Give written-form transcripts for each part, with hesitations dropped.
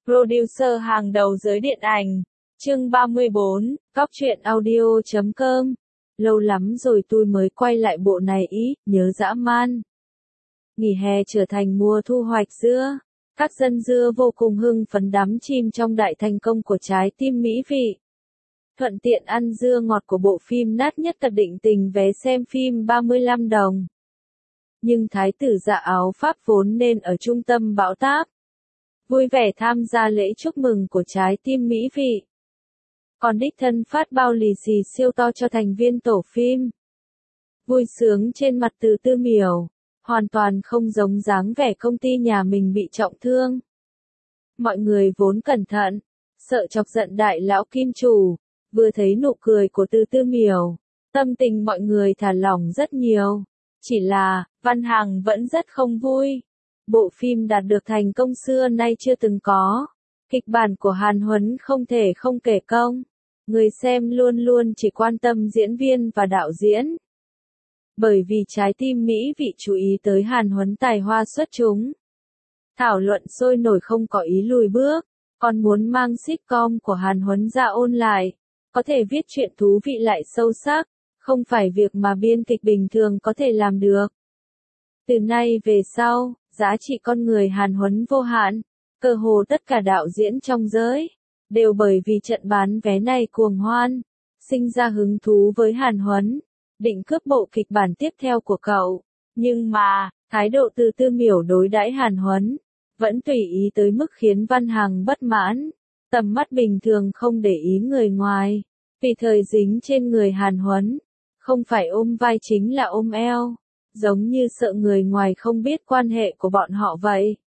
Producer hàng đầu giới điện ảnh. Chương 34, Góc truyện audio.com. Lâu lắm rồi tôi mới quay lại bộ này ý, nhớ dã man. Nghỉ hè trở thành mùa thu hoạch dưa. Các dân dưa vô cùng hưng phấn đắm chìm trong đại thành công của trái tim mỹ vị. Thuận tiện ăn dưa ngọt của bộ phim Nát Nhất Tật định tình vé xem phim 35 đồng. Nhưng thái tử dạ áo Pháp vốn nên ở trung tâm bão táp. Vui vẻ tham gia lễ chúc mừng của trái tim mỹ vị. Còn đích thân phát bao lì xì siêu to cho thành viên tổ phim. Vui sướng trên mặt Từ Tư Miểu, hoàn toàn không giống dáng vẻ công ty nhà mình bị trọng thương. Mọi người vốn cẩn thận, sợ chọc giận đại lão kim chủ, vừa thấy nụ cười của Từ Tư Miểu, tâm tình mọi người thả lỏng rất nhiều. Chỉ là, Văn Hằng vẫn rất không vui. Bộ phim đạt được thành công xưa nay chưa từng có. Kịch bản của Hàn Huấn không thể không kể công. Người xem luôn luôn chỉ quan tâm diễn viên và đạo diễn. Bởi vì trái tim mỹ vị chú ý tới Hàn Huấn tài hoa xuất chúng. Thảo luận sôi nổi không có ý lùi bước, còn muốn mang sitcom của Hàn Huấn ra ôn lại. Có thể viết chuyện thú vị lại sâu sắc, không phải việc mà biên kịch bình thường có thể làm được. Từ nay về sau, giá trị con người Hàn Huấn vô hạn, cơ hồ tất cả đạo diễn trong giới, đều bởi vì trận bán vé này cuồng hoan, sinh ra hứng thú với Hàn Huấn, định cướp bộ kịch bản tiếp theo của cậu. Nhưng mà, thái độ Từ Tư Miểu đối đãi Hàn Huấn, vẫn tùy ý tới mức khiến Văn Hằng bất mãn, tầm mắt bình thường không để ý người ngoài, vì thời dính trên người Hàn Huấn, không phải ôm vai chính là ôm eo. Giống như sợ người ngoài không biết quan hệ của bọn họ vậy.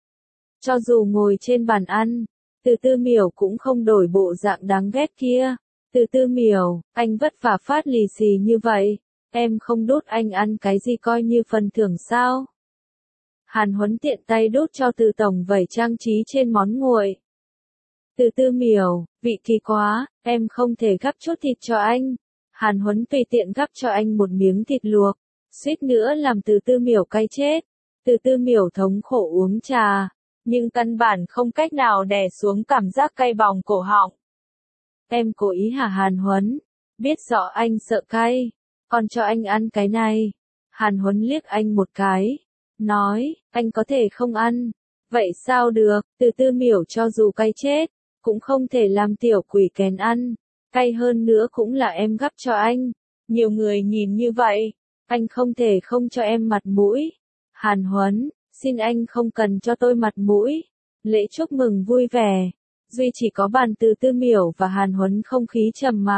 Cho dù ngồi trên bàn ăn, Từ Tư Miểu cũng không đổi bộ dạng đáng ghét kia. Từ Tư Miểu, anh vất vả phát lì xì như vậy, em không đút anh ăn cái gì coi như phần thưởng sao? Hàn Huấn tiện tay đút cho Từ Tổng vẩy trang trí trên món nguội. Từ Tư Miểu, vị kỳ quá, em không thể gắp chút thịt cho anh. Hàn Huấn tùy tiện gắp cho anh một miếng thịt luộc. Suýt nữa làm Từ Tư Miểu cay chết. Từ Tư Miểu thống khổ uống trà, nhưng căn bản không cách nào đè xuống cảm giác cay bỏng cổ họng. Em cố ý hả Hàn Huấn? Biết rõ anh sợ cay, còn cho anh ăn cái này. Hàn Huấn liếc anh một cái, nói, anh có thể không ăn. Vậy sao được, Từ Tư Miểu cho dù cay chết, cũng không thể làm tiểu quỷ kén ăn. Cay hơn nữa cũng là em gắp cho anh. Nhiều người nhìn như vậy. Anh không thể không cho em mặt mũi. Hàn Huấn, xin anh không cần cho tôi mặt mũi. Lễ chúc mừng vui vẻ. Duy chỉ có bàn Từ Tư Miểu và Hàn Huấn không khí trầm mặc.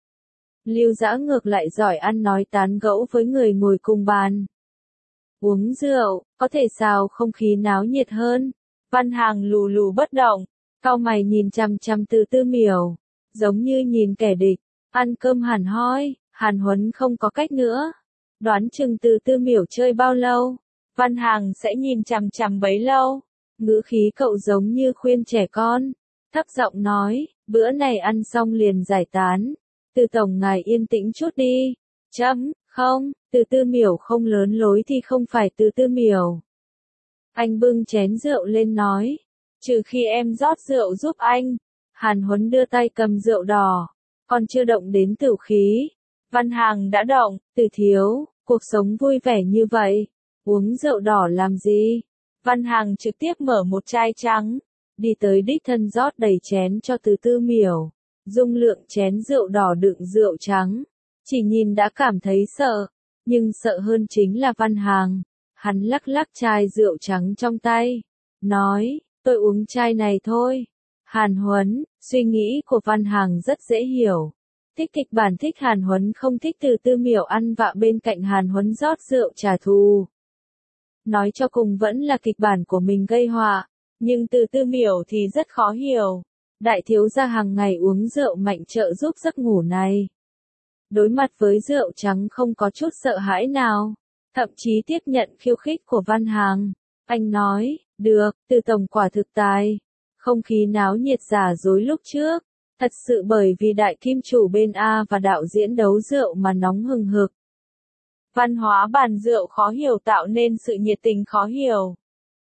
Lưu Dã ngược lại giỏi ăn nói tán gẫu với người ngồi cùng bàn. Uống rượu, có thể sao không khí náo nhiệt hơn. Văn Hằng lù lù bất động, cau mày nhìn chằm chằm Từ Tư Miểu, giống như nhìn kẻ địch. Ăn cơm hẳn hoi, Hàn Huấn không có cách nữa. Đoán chừng Từ Tư Miểu chơi bao lâu, Văn Hằng sẽ nhìn chằm chằm bấy lâu. Ngữ khí cậu giống như khuyên trẻ con, thấp giọng nói, bữa này ăn xong liền giải tán. Từ Tổng ngài yên tĩnh chút đi. Không, Từ Tư Miểu không lớn lối thì không phải Từ Tư Miểu. Anh bưng chén rượu lên nói, trừ khi em rót rượu giúp anh. Hàn Huấn đưa tay cầm rượu đỏ, còn chưa động đến tửu khí. Văn Hằng đã động, Từ thiếu, cuộc sống vui vẻ như vậy, uống rượu đỏ làm gì? Văn Hằng trực tiếp mở một chai trắng, đi tới đích thân rót đầy chén cho Từ Tư Miểu. Dung lượng chén rượu đỏ đựng rượu trắng, chỉ nhìn đã cảm thấy sợ, nhưng sợ hơn chính là Văn Hằng. Hắn lắc lắc chai rượu trắng trong tay, nói, tôi uống chai này thôi. Hàn Huấn, suy nghĩ của Văn Hằng rất dễ hiểu. Thích kịch bản thích Hàn Huấn không thích Từ Tư Miểu ăn vạ bên cạnh Hàn Huấn rót rượu trả thù. Nói cho cùng vẫn là kịch bản của mình gây họa, nhưng Từ Tư Miểu thì rất khó hiểu. Đại thiếu gia hàng ngày uống rượu mạnh trợ giúp giấc ngủ này. Đối mặt với rượu trắng không có chút sợ hãi nào, thậm chí tiếp nhận khiêu khích của Văn Hằng. Anh nói, được, Từ Tổng quả thực tài. Không khí náo nhiệt giả dối lúc trước. Thật sự bởi vì đại kim chủ bên A và đạo diễn đấu rượu mà nóng hừng hực. Văn hóa bàn rượu khó hiểu tạo nên sự nhiệt tình khó hiểu.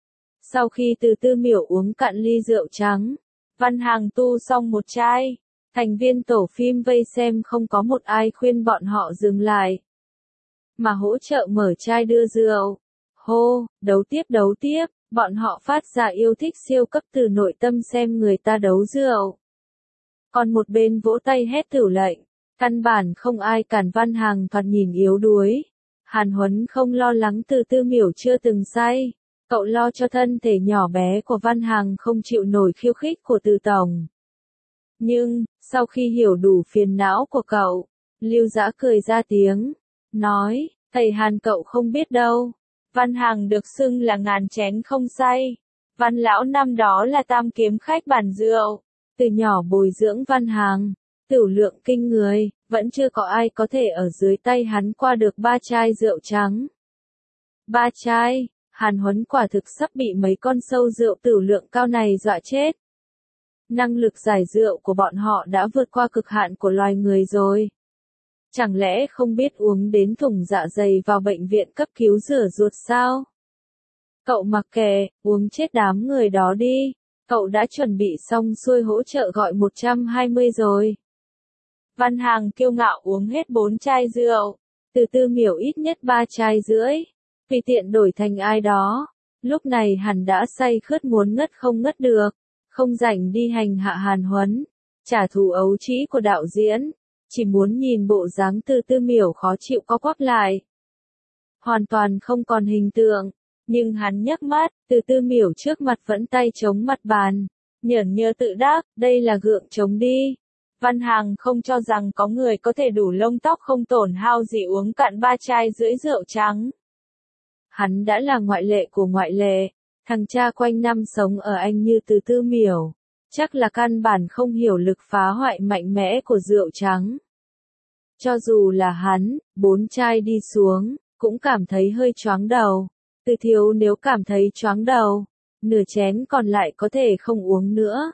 Sau khi Từ Tư Miểu uống cạn ly rượu trắng, Văn Hằng tu xong một chai, thành viên tổ phim vây xem không có một ai khuyên bọn họ dừng lại, mà hỗ trợ mở chai đưa rượu. Hô, đấu tiếp, bọn họ phát ra yêu thích siêu cấp từ nội tâm xem người ta đấu rượu. Còn một bên vỗ tay hét tửu lệnh, căn bản không ai cản Văn Hằng thoạt nhìn yếu đuối. Hàn Huấn không lo lắng Từ Tư Miểu chưa từng say, cậu lo cho thân thể nhỏ bé của Văn Hằng không chịu nổi khiêu khích của Từ Tổng. Nhưng, sau khi hiểu đủ phiền não của cậu, Lưu Dã cười ra tiếng, nói, thầy Hàn cậu không biết đâu, Văn Hằng được xưng là ngàn chén không say. Văn lão năm đó là tam kiếm khách bản rượu, từ nhỏ bồi dưỡng Văn Hằng, tửu lượng kinh người, vẫn chưa có ai có thể ở dưới tay hắn qua được 3 chai rượu trắng. 3 chai, Hàn Huấn quả thực sắp bị mấy con sâu rượu tửu lượng cao này dọa chết. Năng lực giải rượu của bọn họ đã vượt qua cực hạn của loài người rồi. Chẳng lẽ không biết uống đến thủng dạ dày vào bệnh viện cấp cứu rửa ruột sao? Cậu mặc kệ, uống chết đám người đó đi. Cậu đã chuẩn bị xong xuôi hỗ trợ gọi 120 rồi. Văn Hằng kiêu ngạo uống hết 4 chai rượu. Từ Tư Miểu ít nhất 3 chai rưỡi. Tùy tiện đổi thành ai đó. Lúc này hẳn đã say khướt muốn ngất không ngất được. Không rảnh đi hành hạ Hàn Huấn. Trả thù ấu trĩ của đạo diễn. Chỉ muốn nhìn bộ dáng Từ Tư Miểu khó chịu co quắp lại. Hoàn toàn không còn hình tượng. Nhưng hắn nhấc mắt, Từ Tư Miểu trước mặt vẫn tay chống mặt bàn. Nhởn nhơ tự đắc, đây là gượng chống đi. Văn Hằng không cho rằng có người có thể đủ lông tóc không tổn hao gì uống cạn 3 chai rưỡi rượu trắng. Hắn đã là ngoại lệ của ngoại lệ. Thằng cha quanh năm sống ở Anh như Từ Tư Miểu. Chắc là căn bản không hiểu lực phá hoại mạnh mẽ của rượu trắng. Cho dù là hắn, 4 chai đi xuống, cũng cảm thấy hơi choáng đầu. Từ Thiếu nếu cảm thấy choáng đầu, nửa chén còn lại có thể không uống nữa.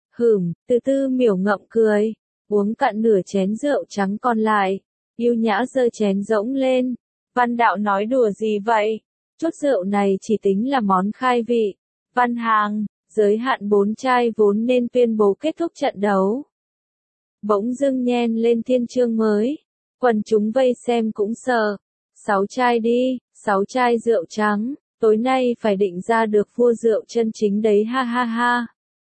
Từ Tư Miểu ngậm cười, uống cạn nửa chén rượu trắng còn lại, yêu nhã giơ chén rỗng lên. Văn Đạo nói đùa gì vậy? Chút rượu này chỉ tính là món khai vị. Văn Hằng, giới hạn 4 chai vốn nên tuyên bố kết thúc trận đấu. Bỗng dưng nhen lên thiên chương mới, quần chúng vây xem cũng sợ. 6 chai đi, 6 chai rượu trắng, tối nay phải định ra được vua rượu chân chính đấy ha ha ha.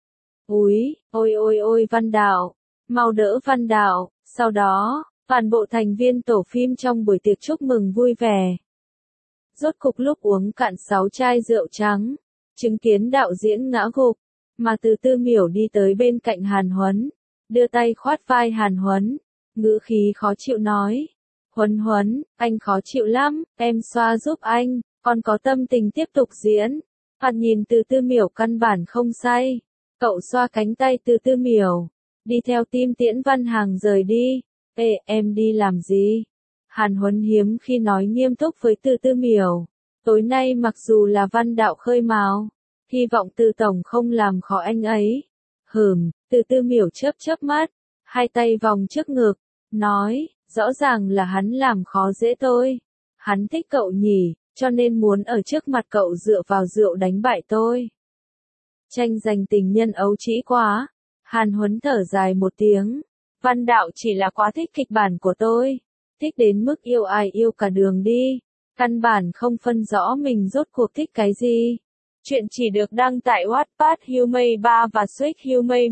Úi, ôi Văn Đạo, mau đỡ Văn Đạo. Sau đó, toàn bộ thành viên tổ phim trong buổi tiệc chúc mừng vui vẻ. Rốt cục lúc uống cạn 6 chai rượu trắng, chứng kiến đạo diễn ngã gục, mà Từ Tư Miểu đi tới bên cạnh Hàn Huấn, đưa tay khoát vai Hàn Huấn, ngữ khí khó chịu nói. Huấn, anh khó chịu lắm, em xoa giúp anh, còn có tâm tình tiếp tục diễn. Thoạt nhìn Từ Tư Miểu căn bản không say. Cậu xoa cánh tay Từ Tư Miểu, đi theo tim tiễn Văn Hằng rời đi. Ê, em đi làm gì? Hàn Huấn hiếm khi nói nghiêm túc với Từ Tư Miểu. Tối nay mặc dù là Văn Đạo khơi mào, hy vọng Từ Tổng không làm khó anh ấy. Từ Tư Miểu chớp mắt, hai tay vòng trước ngực, nói, rõ ràng là hắn làm khó dễ tôi. Hắn thích cậu nhỉ, cho nên muốn ở trước mặt cậu dựa vào rượu đánh bại tôi. Tranh giành tình nhân ấu trĩ quá. Hàn Huấn thở dài một tiếng. Văn Đạo chỉ là quá thích kịch bản của tôi. Thích đến mức yêu ai yêu cả đường đi. Căn bản không phân rõ mình rốt cuộc thích cái gì. Chuyện chỉ được đăng tại Wattpad Humay 3 và Switch Humay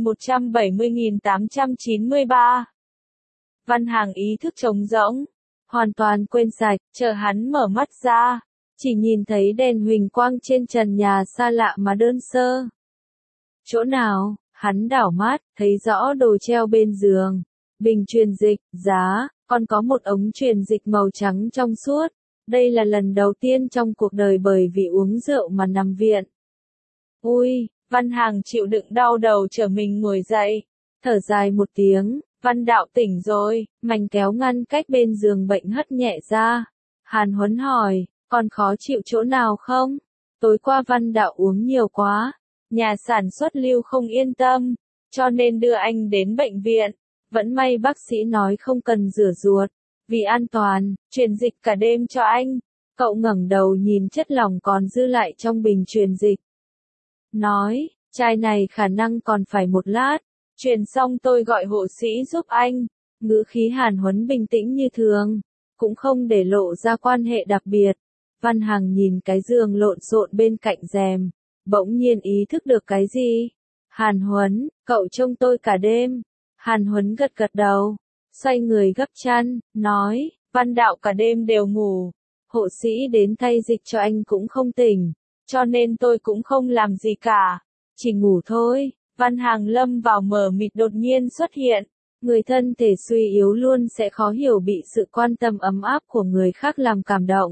170.893. Văn Hằng ý thức trống rỗng. Hoàn toàn quên sạch, chờ hắn mở mắt ra. Chỉ nhìn thấy đèn huỳnh quang trên trần nhà xa lạ mà đơn sơ. Chỗ nào? Hắn đảo mắt, thấy rõ đồ treo bên giường. Bình truyền dịch, giá, còn có một ống truyền dịch màu trắng trong suốt. Đây là lần đầu tiên trong cuộc đời bởi vì uống rượu mà nằm viện. Ui, Văn Hằng chịu đựng đau đầu trở mình ngồi dậy. Thở dài một tiếng, Văn Đạo tỉnh rồi, mảnh kéo ngăn cách bên giường bệnh hất nhẹ ra. Hàn Huấn hỏi, còn khó chịu chỗ nào không? Tối qua Văn Đạo uống nhiều quá. Nhà sản xuất Lưu không yên tâm, cho nên đưa anh đến bệnh viện. Vẫn may bác sĩ nói không cần rửa ruột. Vì an toàn, truyền dịch cả đêm cho anh. Cậu ngẩng đầu nhìn chất lỏng còn dư lại trong bình truyền dịch. nói, chai này khả năng còn phải một lát. Truyền xong tôi gọi hộ sĩ giúp anh. Ngữ khí Hàn Huấn bình tĩnh như thường, cũng không để lộ ra quan hệ đặc biệt. Văn Hằng nhìn cái giường lộn xộn bên cạnh rèm, bỗng nhiên ý thức được cái gì. Hàn Huấn, cậu trông tôi cả đêm. Hàn Huấn gật gật đầu, xoay người gấp chăn, nói, Văn Đạo cả đêm đều ngủ. Hộ sĩ đến thay dịch cho anh cũng không tỉnh, cho nên tôi cũng không làm gì cả, chỉ ngủ thôi. Văn Hằng lâm vào mờ mịt đột nhiên xuất hiện. Người thân thể suy yếu luôn sẽ khó hiểu bị sự quan tâm ấm áp của người khác làm cảm động.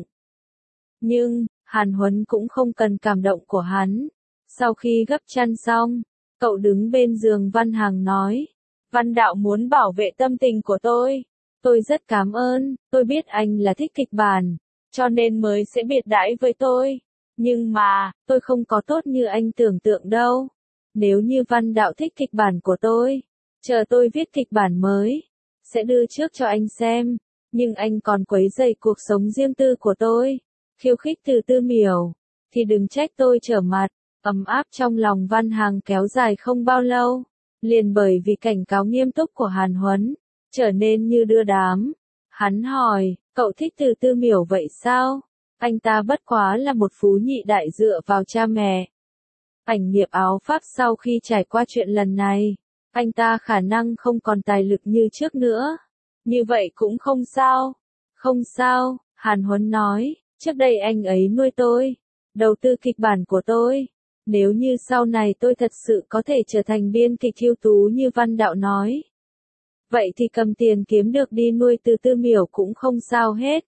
Nhưng, Hàn Huấn cũng không cần cảm động của hắn. Sau khi gấp chăn xong, cậu đứng bên giường Văn Hằng nói, Văn Đạo muốn bảo vệ tâm tình của tôi. Tôi rất cảm ơn, tôi biết anh là thích kịch bản, cho nên mới sẽ biệt đãi với tôi. Nhưng mà, tôi không có tốt như anh tưởng tượng đâu. Nếu như Văn Đạo thích kịch bản của tôi, chờ tôi viết kịch bản mới, sẽ đưa trước cho anh xem. Nhưng anh còn quấy rầy cuộc sống riêng tư của tôi, khiêu khích Từ Tư Miểu, thì đừng trách tôi trở mặt. Ấm áp trong lòng Văn Hằng kéo dài không bao lâu, liền bởi vì cảnh cáo nghiêm túc của Hàn Huấn, trở nên như đưa đám. Hắn hỏi, cậu thích Từ Tư Miểu vậy sao? Anh ta bất quá là một phú nhị đại dựa vào cha mẹ. Ảnh nghiệp áo Pháp sau khi trải qua chuyện lần này, anh ta khả năng không còn tài lực như trước nữa. Như vậy cũng không sao. Không sao, Hàn Huấn nói, trước đây anh ấy nuôi tôi, đầu tư kịch bản của tôi. Nếu như sau này tôi thật sự có thể trở thành biên kịch ưu tú như Văn Đạo nói, vậy thì cầm tiền kiếm được đi nuôi Từ Tư Miểu cũng không sao hết.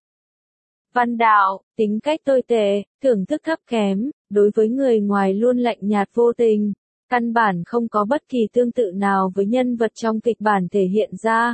Văn Đạo, tính cách tồi tệ, thưởng thức thấp kém, đối với người ngoài luôn lạnh nhạt vô tình, căn bản không có bất kỳ tương tự nào với nhân vật trong kịch bản thể hiện ra.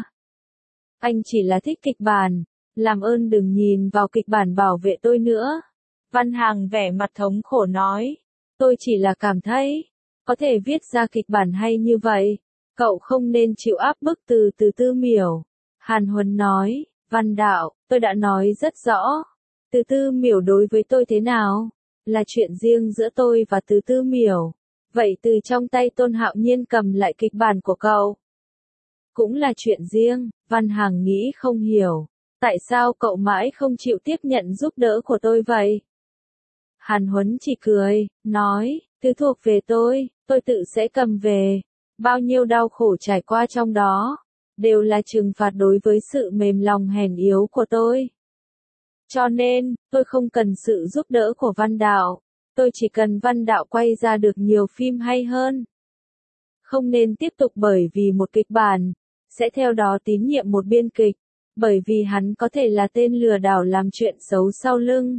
Anh chỉ là thích kịch bản, làm ơn đừng nhìn vào kịch bản bảo vệ tôi nữa. Văn Hằng vẻ mặt thống khổ nói, tôi chỉ là cảm thấy, có thể viết ra kịch bản hay như vậy, cậu không nên chịu áp bức từ Từ Tư Miểu. Hàn Huấn nói, Văn Đạo, tôi đã nói rất rõ, Từ Tư Miểu đối với tôi thế nào, là chuyện riêng giữa tôi và Từ Tư Miểu. Vậy từ trong tay Tôn Hạo Nhiên cầm lại kịch bản của cậu, cũng là chuyện riêng. Văn Hằng nghĩ không hiểu, tại sao cậu mãi không chịu tiếp nhận giúp đỡ của tôi vậy? Hàn Huấn chỉ cười, nói, thứ thuộc về tôi tự sẽ cầm về. Bao nhiêu đau khổ trải qua trong đó, đều là trừng phạt đối với sự mềm lòng hèn yếu của tôi. Cho nên, tôi không cần sự giúp đỡ của Văn Đạo, tôi chỉ cần Văn Đạo quay ra được nhiều phim hay hơn. Không nên tiếp tục bởi vì một kịch bản, sẽ theo đó tín nhiệm một biên kịch, bởi vì hắn có thể là tên lừa đảo làm chuyện xấu sau lưng.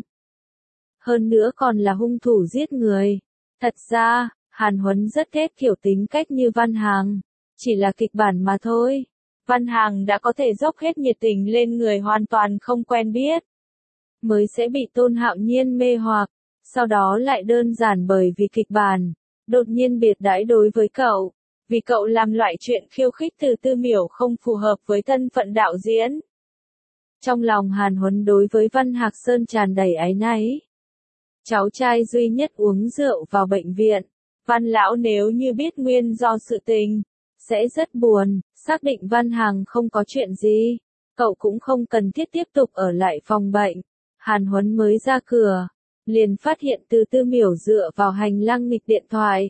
Hơn nữa còn là hung thủ giết người. Thật ra, Hàn Huấn rất ghét kiểu tính cách như Văn Hằng, chỉ là kịch bản mà thôi. Văn Hằng đã có thể dốc hết nhiệt tình lên người hoàn toàn không quen biết, mới sẽ bị Tôn Hạo Nhiên mê hoặc, sau đó lại đơn giản bởi vì kịch bản, đột nhiên biệt đãi đối với cậu, vì cậu làm loại chuyện khiêu khích Từ Tư Miểu không phù hợp với thân phận đạo diễn. Trong lòng Hàn Huấn đối với Văn Hạc Sơn tràn đầy áy náy. Cháu trai duy nhất uống rượu vào bệnh viện, Văn lão nếu như biết nguyên do sự tình, sẽ rất buồn. Xác định Văn Hằng không có chuyện gì, cậu cũng không cần thiết tiếp tục ở lại phòng bệnh. Hàn Huấn mới ra cửa, liền phát hiện Từ Tư Miểu dựa vào hành lang nghịch điện thoại.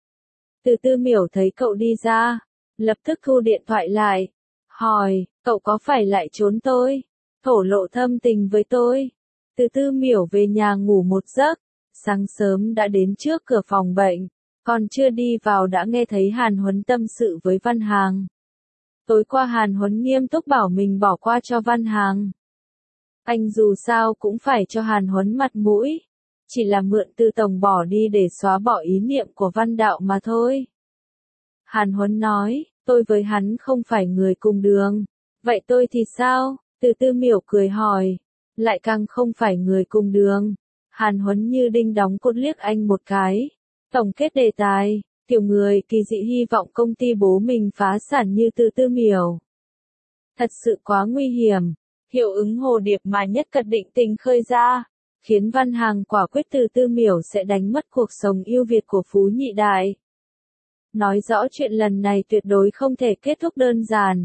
Từ Tư Miểu thấy cậu đi ra, lập tức thu điện thoại lại, hỏi, cậu có phải lại trốn tôi, thổ lộ thâm tình với tôi? Từ Tư Miểu về nhà ngủ một giấc, sáng sớm đã đến trước cửa phòng bệnh, còn chưa đi vào đã nghe thấy Hàn Huấn tâm sự với Văn Hằng. Tối qua Hàn Huấn nghiêm túc bảo mình bỏ qua cho Văn Hằng. Anh dù sao cũng phải cho Hàn Huấn mặt mũi, chỉ là mượn Từ Tổng bỏ đi để xóa bỏ ý niệm của Văn Đạo mà thôi. Hàn Huấn nói, tôi với hắn không phải người cùng đường. Vậy tôi thì sao? Từ Tư Miểu cười hỏi. Lại càng không phải người cùng đường. Hàn Huấn như đinh đóng cột liếc anh một cái. Tổng kết đề tài, kiểu người kỳ dị hy vọng công ty bố mình phá sản như Từ Tư Miểu. Thật sự quá nguy hiểm. Hiệu ứng hồ điệp mà Nhất Cật định tình khơi ra, khiến Văn Hằng quả quyết Từ Tư Miểu sẽ đánh mất cuộc sống yêu Việt của Phú Nhị Đại. Nói rõ chuyện lần này tuyệt đối không thể kết thúc đơn giản.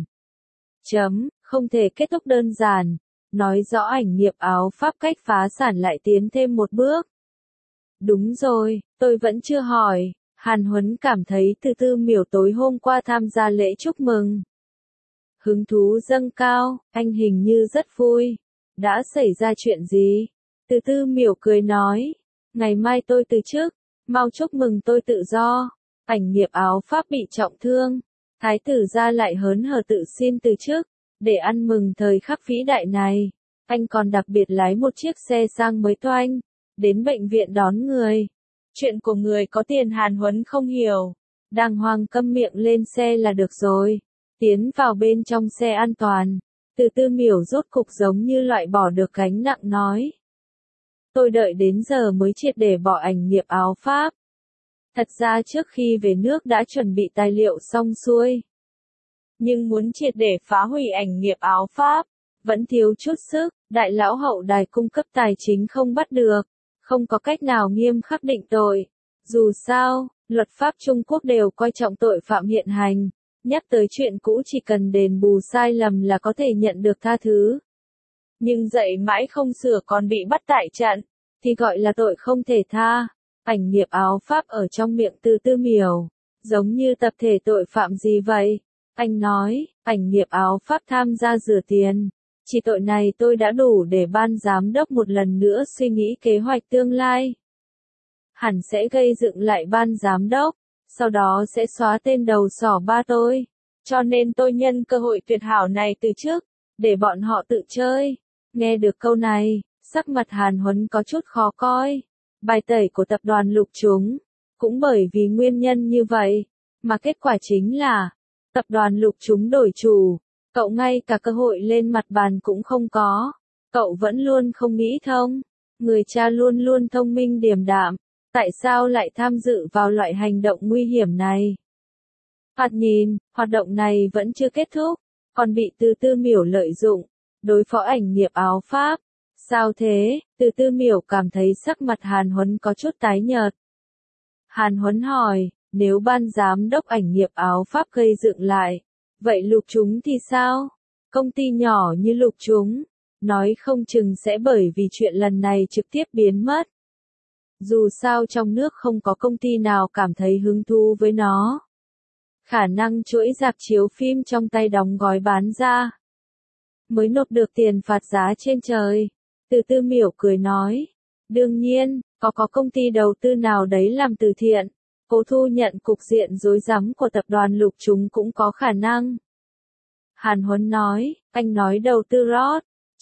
Không thể kết thúc đơn giản. Nói rõ ảnh nghiệp áo Pháp cách phá sản lại tiến thêm một bước. Đúng rồi, tôi vẫn chưa hỏi. Hàn Huấn cảm thấy Từ Tư Miểu tối hôm qua tham gia lễ chúc mừng. Hứng thú dâng cao, anh hình như rất vui. Đã xảy ra chuyện gì? Từ Tư Miểu cười nói. Ngày mai tôi từ chức, mau chúc mừng tôi tự do. Ảnh nghiệp áo Pháp bị trọng thương. Thái tử gia lại hớn hở tự xin từ chức. Để ăn mừng thời khắc vĩ đại này, anh còn đặc biệt lái một chiếc xe sang mới toanh, đến bệnh viện đón người. Chuyện của người có tiền Hàn Huấn không hiểu. Đàng hoàng câm miệng lên xe là được rồi. Tiến vào bên trong xe an toàn. Từ Tư Miểu rốt cục giống như loại bỏ được gánh nặng nói. Tôi đợi đến giờ mới triệt để bỏ ảnh nghiệp áo Pháp. Thật ra trước khi về nước đã chuẩn bị tài liệu xong xuôi. Nhưng muốn triệt để phá hủy ảnh nghiệp áo Pháp, vẫn thiếu chút sức, đại lão hậu đài cung cấp tài chính không bắt được, không có cách nào nghiêm khắc định tội. Dù sao, luật pháp Trung Quốc đều coi trọng tội phạm hiện hành, nhắc tới chuyện cũ chỉ cần đền bù sai lầm là có thể nhận được tha thứ. Nhưng dạy mãi không sửa còn bị bắt tại trận, thì gọi là tội không thể tha. Ảnh nghiệp áo Pháp ở trong miệng Từ Tư Miểu, giống như tập thể tội phạm gì vậy? Anh nói, ảnh nghiệp áo Pháp tham gia rửa tiền. Chỉ tội này tôi đã đủ để ban giám đốc một lần nữa suy nghĩ kế hoạch tương lai. Hẳn sẽ gây dựng lại ban giám đốc, sau đó sẽ xóa tên đầu sỏ ba tôi. Cho nên tôi nhân cơ hội tuyệt hảo này từ trước, để bọn họ tự chơi. Nghe được câu này, sắc mặt Hàn Huấn có chút khó coi. Bài tẩy của tập đoàn Lục Chúng, cũng bởi vì nguyên nhân như vậy, mà kết quả chính là tập đoàn Lục Chúng đổi chủ, cậu ngay cả cơ hội lên mặt bàn cũng không có. Cậu vẫn luôn không nghĩ thông, người cha luôn luôn thông minh điềm đạm, tại sao lại tham dự vào loại hành động nguy hiểm này? Thoạt nhìn, hoạt động này vẫn chưa kết thúc, còn bị Từ Tư Miểu lợi dụng, đối phó ảnh nghiệp áo Pháp. Sao thế? Từ Tư Miểu cảm thấy sắc mặt Hàn Huấn có chút tái nhợt. Hàn Huấn hỏi, nếu ban giám đốc ảnh nghiệp áo Pháp gây dựng lại, vậy Lục Chúng thì sao? Công ty nhỏ như Lục Chúng, nói không chừng sẽ bởi vì chuyện lần này trực tiếp biến mất. Dù sao trong nước không có công ty nào cảm thấy hứng thú với nó. Khả năng chuỗi rạp chiếu phim trong tay đóng gói bán ra, mới nộp được tiền phạt giá trên trời. Từ Tư Miểu cười nói, đương nhiên, có công ty đầu tư nào đấy làm từ thiện, cố thu nhận cục diện rối rắm của tập đoàn Lục Chúng cũng có khả năng. Hàn Huấn nói, anh nói đầu tư rót,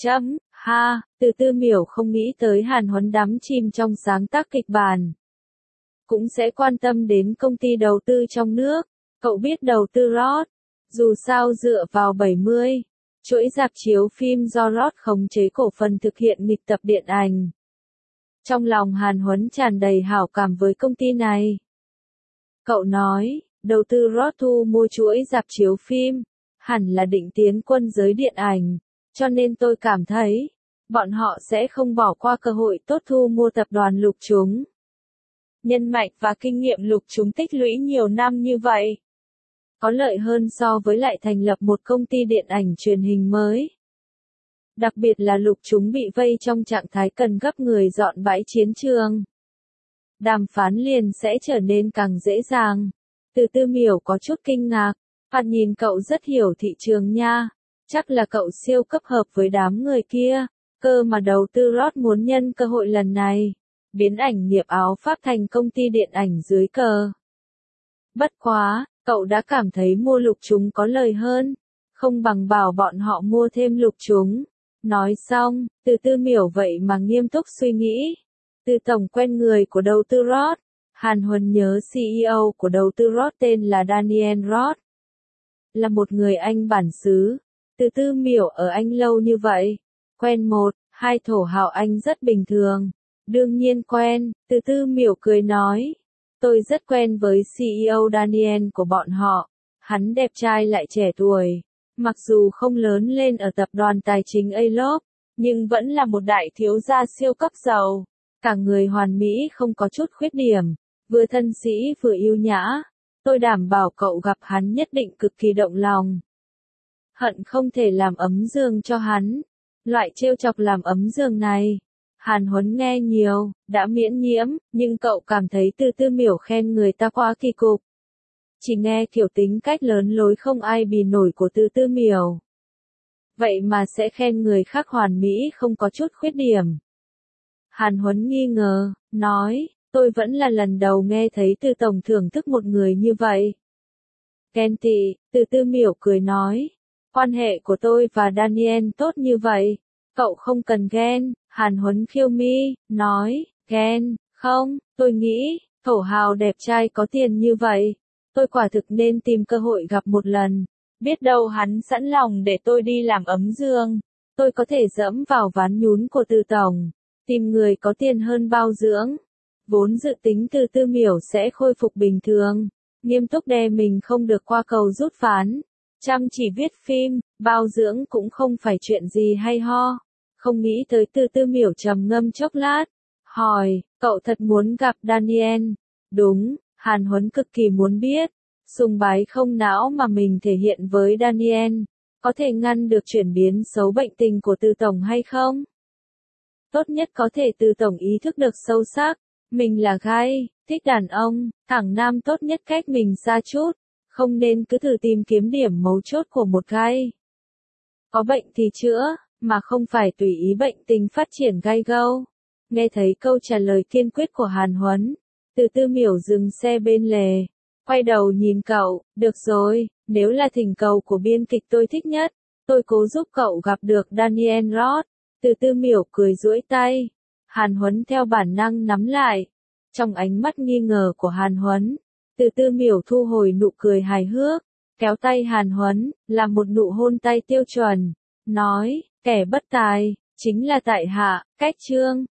Từ Tư Miểu không nghĩ tới Hàn Huấn đắm chìm trong sáng tác kịch bản. Cũng sẽ quan tâm đến công ty đầu tư trong nước, cậu biết đầu tư rót, dù sao dựa vào 70. Chuỗi rạp chiếu phim do Rod khống chế cổ phần thực hiện nghịch tập điện ảnh. Trong lòng Hàn Huấn tràn đầy hảo cảm với công ty này. Cậu nói, đầu tư Rod thu mua chuỗi rạp chiếu phim, hẳn là định tiến quân giới điện ảnh, cho nên tôi cảm thấy, bọn họ sẽ không bỏ qua cơ hội tốt thu mua tập đoàn Lục Chúng. Nhân mạch và kinh nghiệm Lục Chúng tích lũy nhiều năm như vậy, có lợi hơn so với lại thành lập một công ty điện ảnh truyền hình mới. Đặc biệt là Lục Chúng bị vây trong trạng thái cần gấp người dọn bãi chiến trường. Đàm phán liền sẽ trở nên càng dễ dàng. Từ Tư Miểu có chút kinh ngạc, Hàn nhìn cậu rất hiểu thị trường nha, chắc là cậu siêu cấp hợp với đám người kia, cơ mà đầu tư Rod muốn nhân cơ hội lần này, biến ảnh nghiệp áo Pháp thành công ty điện ảnh dưới cờ. Bất quá, cậu đã cảm thấy mua Lục Chúng có lời hơn, không bằng bảo bọn họ mua thêm Lục Chúng. Nói xong, Từ Tư Miểu vậy mà nghiêm túc suy nghĩ. Từ tổng quen người của đầu tư Rod, Hàn Huấn nhớ CEO của đầu tư Rod tên là Daniel Rod. Là một người Anh bản xứ. Từ Tư Miểu ở Anh lâu như vậy. Quen một, hai thổ hào Anh rất bình thường. Đương nhiên quen, Từ Tư Miểu cười nói. Tôi rất quen với CEO Daniel của bọn họ. Hắn đẹp trai lại trẻ tuổi. Mặc dù không lớn lên ở tập đoàn tài chính Alop, nhưng vẫn là một đại thiếu gia siêu cấp giàu. Cả người hoàn mỹ không có chút khuyết điểm, vừa thân sĩ vừa yêu nhã. Tôi đảm bảo cậu gặp hắn nhất định cực kỳ động lòng. Hận không thể làm ấm giường cho hắn. Loại trêu chọc làm ấm giường này, Hàn Huấn nghe nhiều, đã miễn nhiễm, nhưng cậu cảm thấy Từ Tư Miểu khen người ta quá kỳ cục. Chỉ nghe kiểu tính cách lớn lối không ai bì nổi của Từ Tư Miểu. Vậy mà sẽ khen người khác hoàn mỹ không có chút khuyết điểm. Hàn Huấn nghi ngờ, nói, tôi vẫn là lần đầu nghe thấy Từ Tổng thưởng thức một người như vậy. Ghen tị, Từ Tư Miểu cười nói, quan hệ của tôi và Daniel tốt như vậy, cậu không cần ghen. Hàn Huấn khiêu mi, nói, ghen, không, tôi nghĩ, thổ hào đẹp trai có tiền như vậy, tôi quả thực nên tìm cơ hội gặp một lần, biết đâu hắn sẵn lòng để tôi đi làm ấm giường, tôi có thể dẫm vào ván nhún của Từ Tổng, tìm người có tiền hơn bao dưỡng. Vốn dự tính Từ Tư Miểu sẽ khôi phục bình thường, nghiêm túc đè mình không được qua cầu rút ván, chăm chỉ viết phim, bao dưỡng cũng không phải chuyện gì hay ho. Không nghĩ tới Từ Tư Miểu trầm ngâm chốc lát, hỏi, cậu thật muốn gặp Daniel? Đúng, Hàn Huấn cực kỳ muốn biết, sùng bái không não mà mình thể hiện với Daniel, có thể ngăn được chuyển biến xấu bệnh tình của Từ Tổng hay không? Tốt nhất có thể Từ Tổng ý thức được sâu sắc, mình là gay, thích đàn ông, thẳng nam tốt nhất cách mình xa chút, không nên cứ thử tìm kiếm điểm mấu chốt của một gay. Có bệnh thì chữa, mà không phải tùy ý bệnh tình phát triển gai gâu. Nghe thấy câu trả lời kiên quyết của Hàn Huấn, Từ Tư Miểu dừng xe bên lề, quay đầu nhìn cậu, được rồi, nếu là thỉnh cầu của biên kịch tôi thích nhất, tôi cố giúp cậu gặp được Daniel Roth. Từ Tư Miểu cười duỗi tay, Hàn Huấn theo bản năng nắm lại. Trong ánh mắt nghi ngờ của Hàn Huấn, Từ Tư Miểu thu hồi nụ cười hài hước, kéo tay Hàn Huấn, làm một nụ hôn tay tiêu chuẩn, nói, kẻ bất tài, chính là tại hạ, cách chương.